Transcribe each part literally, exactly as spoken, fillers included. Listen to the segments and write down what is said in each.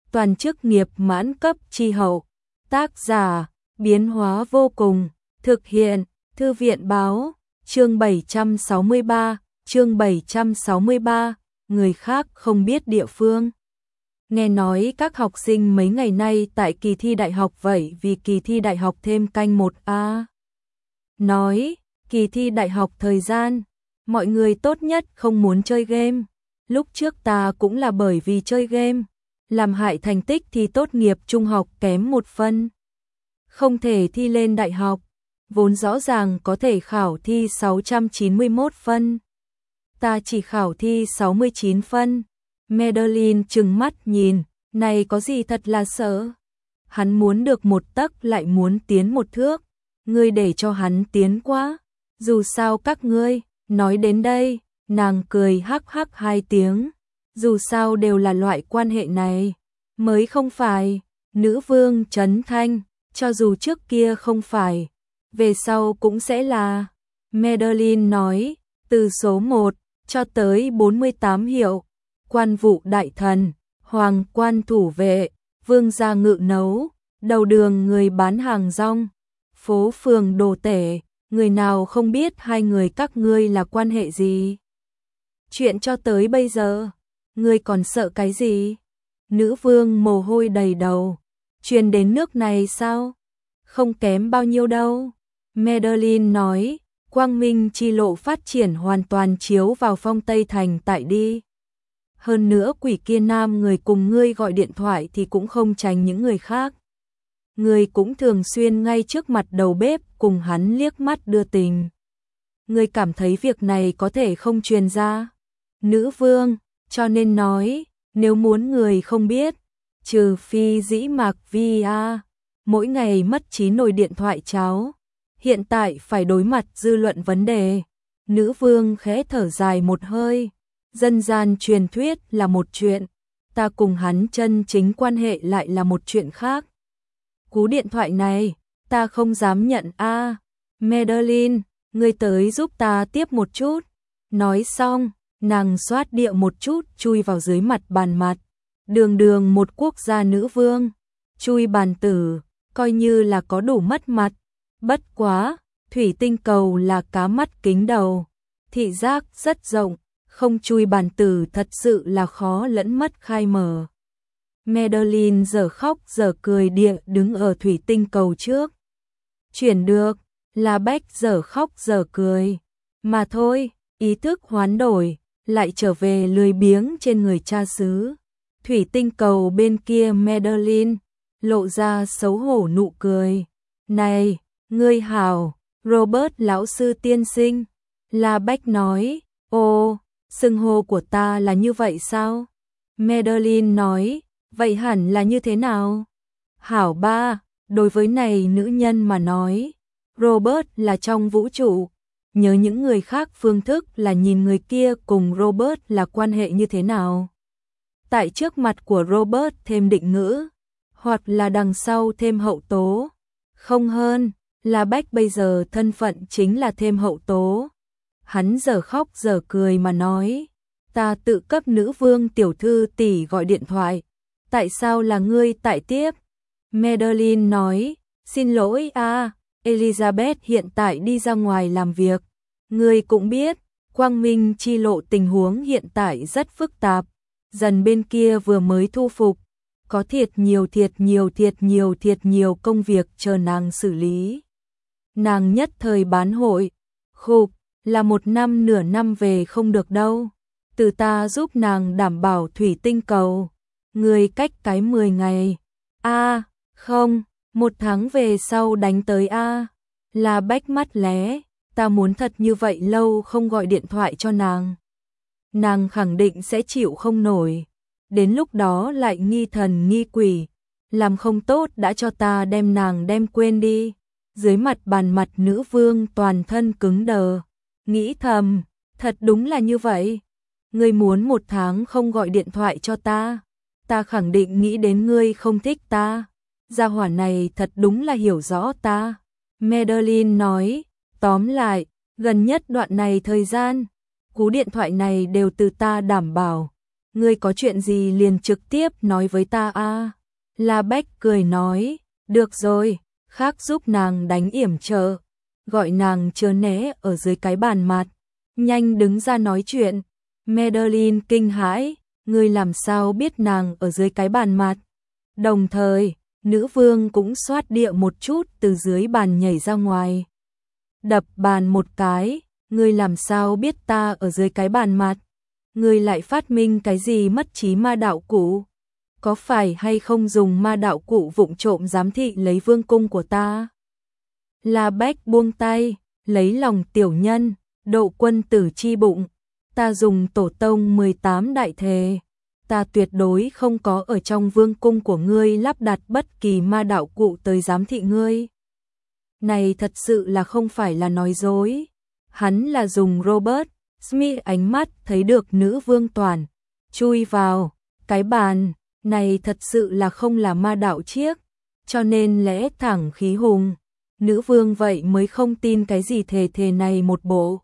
toàn chức nghiệp mãn cấp chi hậu. Tác giả, biến hóa vô cùng, thực hiện, Thư viện báo, chương bảy trăm sáu mươi ba, chương bảy trăm sáu mươi ba, người khác không biết địa phương. Nghe nói các học sinh mấy ngày nay tại kỳ thi đại học vậy vì kỳ thi đại học thêm canh một a. Nói, kỳ thi đại học thời gian, mọi người tốt nhất không muốn chơi game. Lúc trước ta cũng là bởi vì chơi game, làm hại thành tích thi tốt nghiệp trung học kém một phân. Không thể thi lên đại học, vốn rõ ràng có thể khảo thi sáu trăm chín mươi mốt phân. Ta chỉ khảo thi sáu mươi chín phân. Madeline trừng mắt nhìn, này có gì thật là sợ. Hắn muốn được một tấc lại muốn tiến một thước, ngươi để cho hắn tiến quá. Dù sao các ngươi, nói đến đây, nàng cười hắc hắc hai tiếng. Dù sao đều là loại quan hệ này, mới không phải. Nữ vương trấn thanh, cho dù trước kia không phải, về sau cũng sẽ là. Madeline nói, từ số một cho tới bốn mươi tám hiệu, quan vụ đại thần, hoàng quan thủ vệ, vương gia ngự nấu, đầu đường người bán hàng rong, phố phường đồ tể, người nào không biết hai người các ngươi là quan hệ gì. Chuyện cho tới bây giờ, ngươi còn sợ cái gì? Nữ vương mồ hôi đầy đầu, truyền đến nước này sao? Không kém bao nhiêu đâu. Madeline nói, quang minh chi lộ phát triển hoàn toàn chiếu vào phong Tây Thành tại đi. Hơn nữa quỷ kia nam người cùng ngươi gọi điện thoại thì cũng không tránh những người khác. Ngươi cũng thường xuyên ngay trước mặt đầu bếp cùng hắn liếc mắt đưa tình. Ngươi cảm thấy việc này có thể không truyền ra. Nữ vương, cho nên nói, nếu muốn người không biết, trừ phi dĩ mạc vi a, mỗi ngày mất trí nồi điện thoại cháo. Hiện tại phải đối mặt dư luận vấn đề. Nữ vương khẽ thở dài một hơi. Dân gian truyền thuyết là một chuyện, ta cùng hắn chân chính quan hệ lại là một chuyện khác. Cú điện thoại này, ta không dám nhận a. À, Madeline, ngươi tới giúp ta tiếp một chút. Nói xong, nàng xoát điệu một chút chui vào dưới mặt bàn mặt. Đường đường một quốc gia nữ vương, chui bàn tử, coi như là có đủ mất mặt. Bất quá, thủy tinh cầu là cá mắt kính đầu, thị giác rất rộng, không chui bàn tử thật sự là khó lẫn mất khai mở. Madeline giờ khóc giờ cười địa đứng ở thủy tinh cầu trước. Chuyển được, là Bách giờ khóc giờ cười. Mà thôi, ý thức hoán đổi, lại trở về lười biếng trên người cha xứ. Thủy tinh cầu bên kia Madeline, lộ ra xấu hổ nụ cười. Này, ngươi hảo, Robert lão sư tiên sinh. La Bách nói, ô, xưng hô của ta là như vậy sao? Madeline nói, vậy hẳn là như thế nào? Hảo ba, đối với này nữ nhân mà nói, Robert là trong vũ trụ. Nhớ những người khác phương thức là nhìn người kia cùng Robert là quan hệ như thế nào. Tại trước mặt của Robert thêm định ngữ, hoặc là đằng sau thêm hậu tố. Không hơn, là Bách bây giờ thân phận chính là thêm hậu tố. Hắn giờ khóc giờ cười mà nói, ta tự cấp nữ vương tiểu thư tỷ gọi điện thoại. Tại sao là ngươi tại tiếp? Madeline nói, xin lỗi a, Elizabeth hiện tại đi ra ngoài làm việc. Ngươi cũng biết, quang minh chi lộ tình huống hiện tại rất phức tạp. Dần bên kia vừa mới thu phục, có thiệt nhiều thiệt nhiều thiệt nhiều thiệt nhiều công việc chờ nàng xử lý. Nàng nhất thời bán hội, khục, là một năm nửa năm về không được đâu. Từ ta giúp nàng đảm bảo thủy tinh cầu, người cách cái mười ngày. A, à, không, một tháng về sau đánh tới a. À. Là Bách mắt lé, ta muốn thật như vậy lâu không gọi điện thoại cho nàng. Nàng khẳng định sẽ chịu không nổi. Đến lúc đó lại nghi thần nghi quỷ, làm không tốt đã cho ta đem nàng đem quên đi. Dưới mặt bàn mặt nữ vương toàn thân cứng đờ, nghĩ thầm, thật đúng là như vậy. Ngươi muốn một tháng không gọi điện thoại cho ta, ta khẳng định nghĩ đến ngươi không thích ta. Gia hỏa này thật đúng là hiểu rõ ta. Madeline nói, tóm lại, gần nhất đoạn này thời gian, cú điện thoại này đều từ ta đảm bảo. ngươi có chuyện gì liền trực tiếp nói với ta a. La Bách cười nói, được rồi, khác giúp nàng đánh yểm trợ, gọi nàng chớ né ở dưới cái bàn mặt, nhanh đứng ra nói chuyện. Madeline kinh hãi, ngươi làm sao biết nàng ở dưới cái bàn mặt? Đồng thời, nữ vương cũng xoát địa một chút từ dưới bàn nhảy ra ngoài. Đập bàn một cái, ngươi làm sao biết ta ở dưới cái bàn mặt? Ngươi lại phát minh cái gì mất trí ma đạo cụ? Có phải hay không dùng ma đạo cụ vụng trộm giám thị lấy vương cung của ta? La Bách buông tay, lấy lòng tiểu nhân, độ quân tử chi bụng. Ta dùng tổ tông mười tám đại thề. Ta tuyệt đối không có ở trong vương cung của ngươi lắp đặt bất kỳ ma đạo cụ tới giám thị ngươi. Này thật sự là không phải là nói dối. Hắn là dùng Robert Smith ánh mắt thấy được nữ vương toàn. Chui vào, cái bàn, này thật sự là không là ma đạo chiếc. Cho nên lẽ thẳng khí hùng. Nữ vương vậy mới không tin cái gì thề thề này một bộ.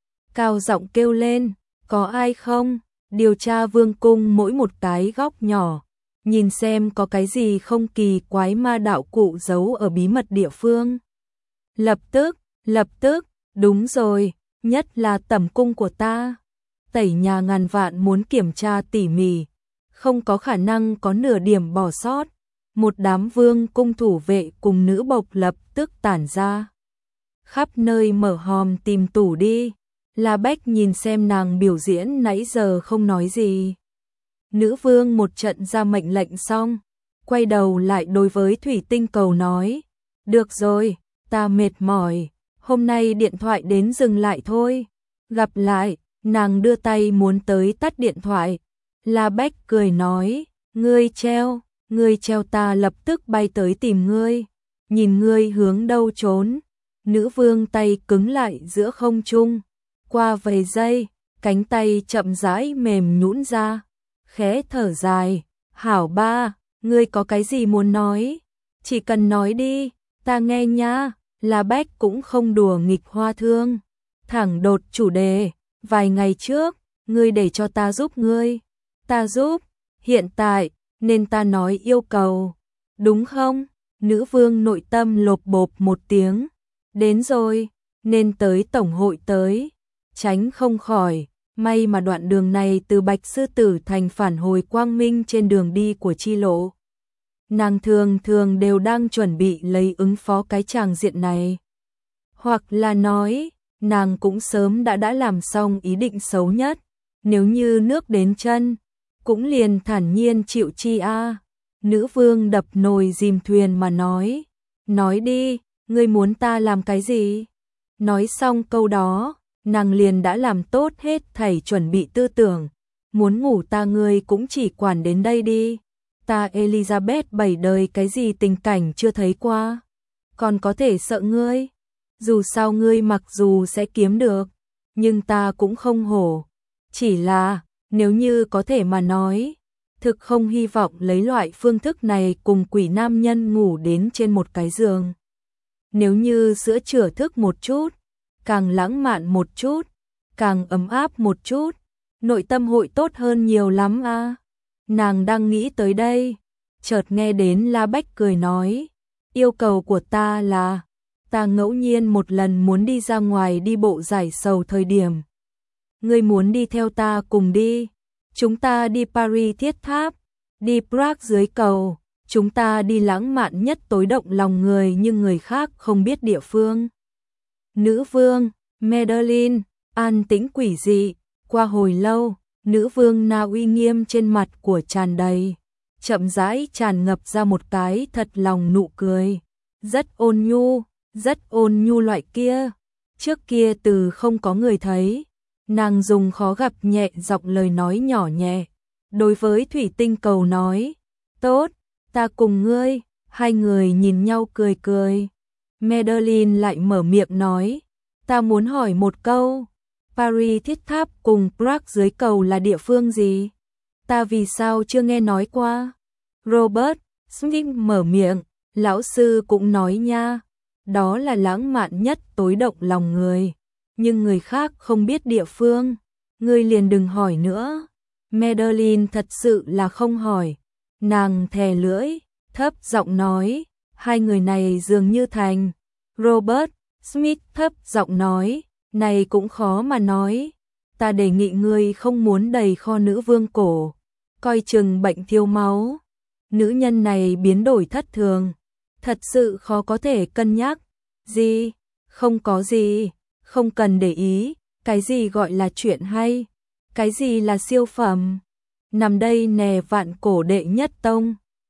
Cao giọng kêu lên, có ai không? Điều tra vương cung mỗi một cái góc nhỏ, nhìn xem có cái gì không kỳ quái ma đạo cụ giấu ở bí mật địa phương. Lập tức, lập tức, đúng rồi, nhất là tẩm cung của ta. Tẩy nhà ngàn vạn muốn kiểm tra tỉ mỉ, không có khả năng có nửa điểm bỏ sót. Một đám vương cung thủ vệ cùng nữ bộc lập tức tản ra. Khắp nơi mở hòm tìm tủ đi. La Bách nhìn xem nàng biểu diễn nãy giờ không nói gì. Nữ vương một trận ra mệnh lệnh xong, quay đầu lại đối với thủy tinh cầu nói, được rồi, ta mệt mỏi, hôm nay điện thoại đến dừng lại thôi, gặp lại. Nàng đưa tay muốn tới tắt điện thoại. La Bách cười nói, ngươi treo, ngươi treo ta lập tức bay tới tìm ngươi, nhìn ngươi hướng đâu trốn. Nữ vương tay cứng lại giữa không trung. Qua vài giây, cánh tay chậm rãi mềm nhũn ra, khẽ thở dài, hảo ba, ngươi có cái gì muốn nói? Chỉ cần nói đi, ta nghe nha. La Bách cũng không đùa nghịch hoa thương, thẳng đột chủ đề, vài ngày trước, ngươi để cho ta giúp ngươi, ta giúp, hiện tại, nên ta nói yêu cầu, đúng không? Nữ vương nội tâm lột bột một tiếng, đến rồi, nên tới tổng hội tới. Tránh không khỏi, may mà đoạn đường này từ Bạch Sư Tử thành phản hồi quang minh trên đường đi của chi lộ. Nàng thường thường đều đang chuẩn bị lấy ứng phó cái tràng diện này. Hoặc là nói, nàng cũng sớm đã đã làm xong ý định xấu nhất, nếu như nước đến chân, cũng liền thản nhiên chịu chi a. Nữ vương đập nồi dìm thuyền mà nói, nói đi, ngươi muốn ta làm cái gì? Nói xong câu đó, nàng liền đã làm tốt hết thảy chuẩn bị tư tưởng, muốn ngủ ta ngươi cũng chỉ quản đến đây đi. Ta Elizabeth bảy đời cái gì tình cảnh chưa thấy qua, còn có thể sợ ngươi. Dù sao ngươi mặc dù sẽ kiếm được, nhưng ta cũng không hổ. Chỉ là, nếu như có thể mà nói, thực không hy vọng lấy loại phương thức này cùng quỷ nam nhân ngủ đến trên một cái giường. Nếu như sữa chữa thức một chút, càng lãng mạn một chút, càng ấm áp một chút, nội tâm hội tốt hơn nhiều lắm a. À. Nàng đang nghĩ tới đây, chợt nghe đến La Bách cười nói, yêu cầu của ta là, ta ngẫu nhiên một lần muốn đi ra ngoài đi bộ giải sầu thời điểm. Ngươi muốn đi theo ta cùng đi, chúng ta đi Paris thiết tháp, đi Prague dưới cầu, chúng ta đi lãng mạn nhất tối động lòng người nhưng người khác không biết địa phương. Nữ vương, Madeline, an tĩnh quỷ dị, qua hồi lâu, nữ vương Na uy nghiêm trên mặt của tràn đầy, chậm rãi tràn ngập ra một cái thật lòng nụ cười, rất ôn nhu, rất ôn nhu loại kia, trước kia từ không có người thấy, nàng dùng khó gặp nhẹ giọng lời nói nhỏ nhẹ, đối với thủy tinh cầu nói, tốt, ta cùng ngươi, hai người nhìn nhau cười cười. Madeline lại mở miệng nói, ta muốn hỏi một câu, Paris thiết tháp cùng Prague dưới cầu là địa phương gì? Ta vì sao chưa nghe nói qua? Robert Smith mở miệng, lão sư cũng nói nha, đó là lãng mạn nhất tối động lòng người, nhưng người khác không biết địa phương, ngươi liền đừng hỏi nữa. Madeline thật sự là không hỏi. Nàng thè lưỡi, thấp giọng nói, hai người này dường như thành. Robert Smith thấp giọng nói, này cũng khó mà nói. Ta đề nghị ngươi không muốn đầy kho nữ vương cổ, coi chừng bệnh thiếu máu. Nữ nhân này biến đổi thất thường, thật sự khó có thể cân nhắc. Gì? Không có gì, không cần để ý, cái gì gọi là chuyện hay, cái gì là siêu phẩm. Nằm đây nè vạn cổ đệ nhất tông.